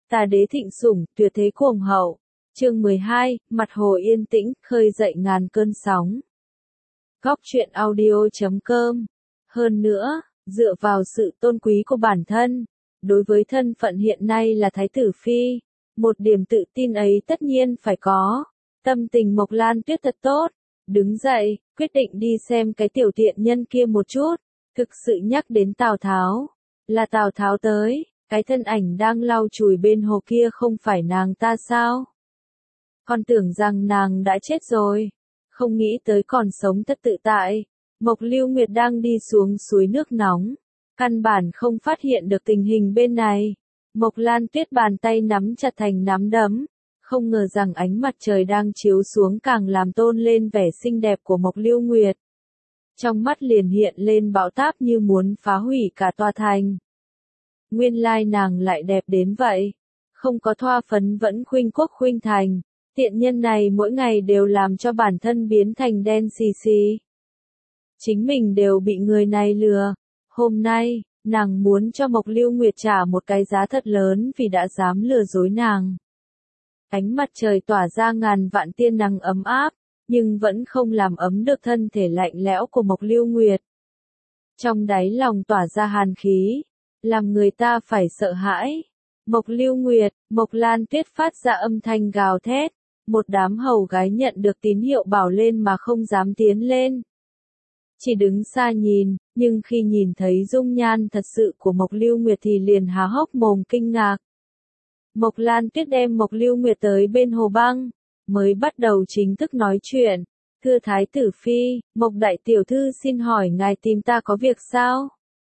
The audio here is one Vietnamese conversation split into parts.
Tà đế thịnh sủng, tuyệt thế cuồng hậu. Chương 12, mặt hồ yên tĩnh, khơi dậy ngàn cơn sóng. Góc truyện audio.com. Hơn nữa, dựa vào sự tôn quý của bản thân, đối với thân phận hiện nay là Thái tử Phi, một điểm tự tin ấy tất nhiên phải có. Tâm tình Mộc Lan Tuyết thật tốt, đứng dậy, quyết định đi xem cái tiểu tiện nhân kia một chút. Thực sự nhắc đến Tào Tháo, là Tào Tháo tới, cái thân ảnh đang lau chùi bên hồ kia không phải nàng ta sao? Con tưởng rằng nàng đã chết rồi, không nghĩ tới còn sống thật tự tại. Mộc Lưu Nguyệt đang đi xuống suối nước nóng, căn bản không phát hiện được tình hình bên này. Mộc Lan Tuyết bàn tay nắm chặt thành nắm đấm, không ngờ rằng ánh mặt trời đang chiếu xuống càng làm tôn lên vẻ xinh đẹp của Mộc Lưu Nguyệt. Trong mắt liền hiện lên bão táp như muốn phá hủy cả tòa thành. Nguyên lai nàng lại đẹp đến vậy, không có thoa phấn vẫn khuynh quốc khuynh thành, tiện nhân này mỗi ngày đều làm cho bản thân biến thành đen xì xì. Chính mình đều bị người này lừa, hôm nay, nàng muốn cho Mộc Lưu Nguyệt trả một cái giá thật lớn vì đã dám lừa dối nàng. Ánh mặt trời tỏa ra ngàn vạn tia nắng ấm áp, nhưng vẫn không làm ấm được thân thể lạnh lẽo của Mộc Lưu Nguyệt. Trong đáy lòng tỏa ra hàn khí, làm người ta phải sợ hãi. Mộc Lưu Nguyệt, Mộc Lan Tuyết phát ra âm thanh gào thét, một đám hầu gái nhận được tín hiệu bảo lên mà không dám tiến lên. Chỉ đứng xa nhìn, nhưng khi nhìn thấy dung nhan thật sự của Mộc Lưu Nguyệt thì liền há hốc mồm kinh ngạc. Mộc Lan Tuyết đem Mộc Lưu Nguyệt tới bên hồ băng, mới bắt đầu chính thức nói chuyện. Thưa Thái tử Phi, Mộc đại tiểu thư xin hỏi ngài tìm ta có việc sao?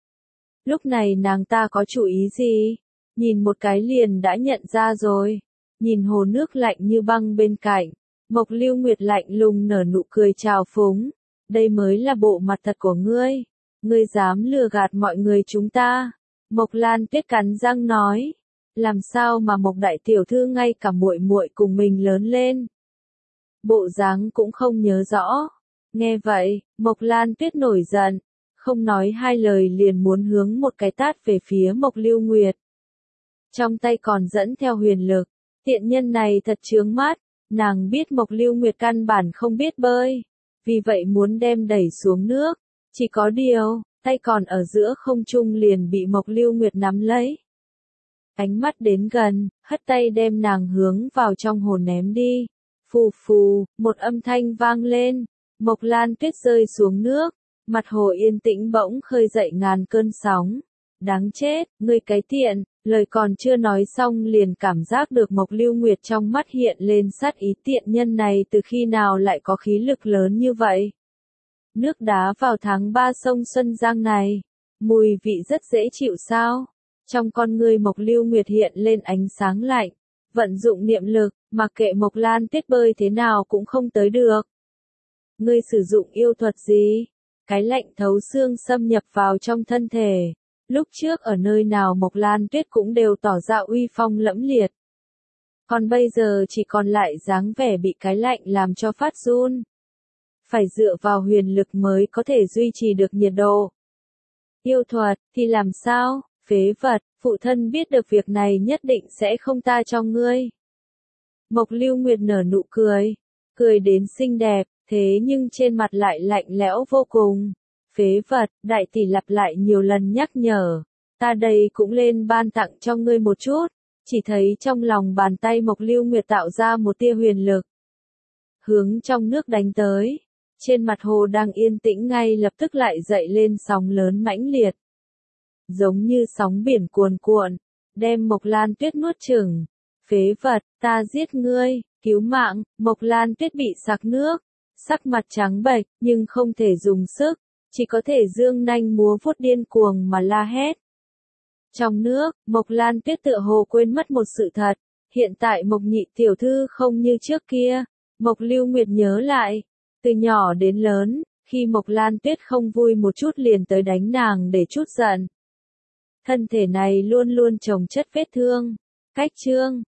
Lúc này nàng ta có chủ ý gì? Nhìn một cái liền đã nhận ra rồi. Nhìn hồ nước lạnh như băng bên cạnh, Mộc Lưu Nguyệt lạnh lùng nở nụ cười trào phúng. Đây mới là bộ mặt thật của ngươi. Ngươi dám lừa gạt mọi người chúng ta. Mộc Lan Tuyết cắn răng nói. Làm sao mà Mộc đại tiểu thư ngay cả muội muội cùng mình lớn lên? Bộ dáng cũng không nhớ rõ. Nghe vậy, Mộc Lan Tuyết nổi giận, không nói hai lời liền muốn hướng một cái tát về phía Mộc Lưu Nguyệt. Trong tay còn dẫn theo huyền lực, tiện nhân này thật chướng mắt, nàng biết Mộc Lưu Nguyệt căn bản không biết bơi, vì vậy muốn đem đẩy xuống nước, chỉ có điều, tay còn ở giữa không trung liền bị Mộc Lưu Nguyệt nắm lấy. Ánh mắt đến gần, hất tay đem nàng hướng vào trong hồ ném đi. Phù phù, một âm thanh vang lên, Mộc Lan Tuyết rơi xuống nước, mặt hồ yên tĩnh bỗng khơi dậy ngàn cơn sóng. Đáng chết, ngươi cái tiện, lời còn chưa nói xong liền cảm giác được Mộc Lưu Nguyệt trong mắt hiện lên sát ý, tiện nhân này từ khi nào lại có khí lực lớn như vậy. Nước đá vào tháng 3 sông Xuân Giang này, mùi vị rất dễ chịu sao? Trong con ngươi Mộc Lưu Nguyệt hiện lên ánh sáng lạnh, vận dụng niệm lực, mặc kệ Mộc Lan Tuyết bơi thế nào cũng không tới được. Ngươi sử dụng yêu thuật gì? Cái lạnh thấu xương xâm nhập vào trong thân thể. Lúc trước ở nơi nào Mộc Lan Tuyết cũng đều tỏ ra uy phong lẫm liệt. Còn bây giờ chỉ còn lại dáng vẻ bị cái lạnh làm cho phát run. Phải dựa vào huyền lực mới có thể duy trì được nhiệt độ. Yêu thuật, thì làm sao? Phế vật, phụ thân biết được việc này nhất định sẽ không tha cho ngươi. Mộc Lưu Nguyệt nở nụ cười, cười đến xinh đẹp, thế nhưng trên mặt lại lạnh lẽo vô cùng. Phế vật, đại tỷ lặp lại nhiều lần nhắc nhở, ta đây cũng lên ban tặng cho ngươi một chút. Chỉ thấy trong lòng bàn tay Mộc Lưu Nguyệt tạo ra một tia huyền lực, hướng trong nước đánh tới. Trên mặt hồ đang yên tĩnh ngay lập tức lại dậy lên sóng lớn mãnh liệt, giống như sóng biển cuồn cuộn, đem Mộc Lan Tuyết nuốt chửng. Phế vật, ta giết ngươi, cứu mạng. Mộc Lan Tuyết bị sặc nước, sắc mặt trắng bệch, nhưng không thể dùng sức, chỉ có thể giương nanh múa vuốt điên cuồng mà la hét. Trong nước, Mộc Lan Tuyết tựa hồ quên mất một sự thật, hiện tại Mộc nhị tiểu thư không như trước kia. Mộc Lưu Nguyệt nhớ lại, từ nhỏ đến lớn, khi Mộc Lan Tuyết không vui một chút liền tới đánh nàng để trút giận. Thân thể này luôn luôn chồng chất vết thương. Cách chương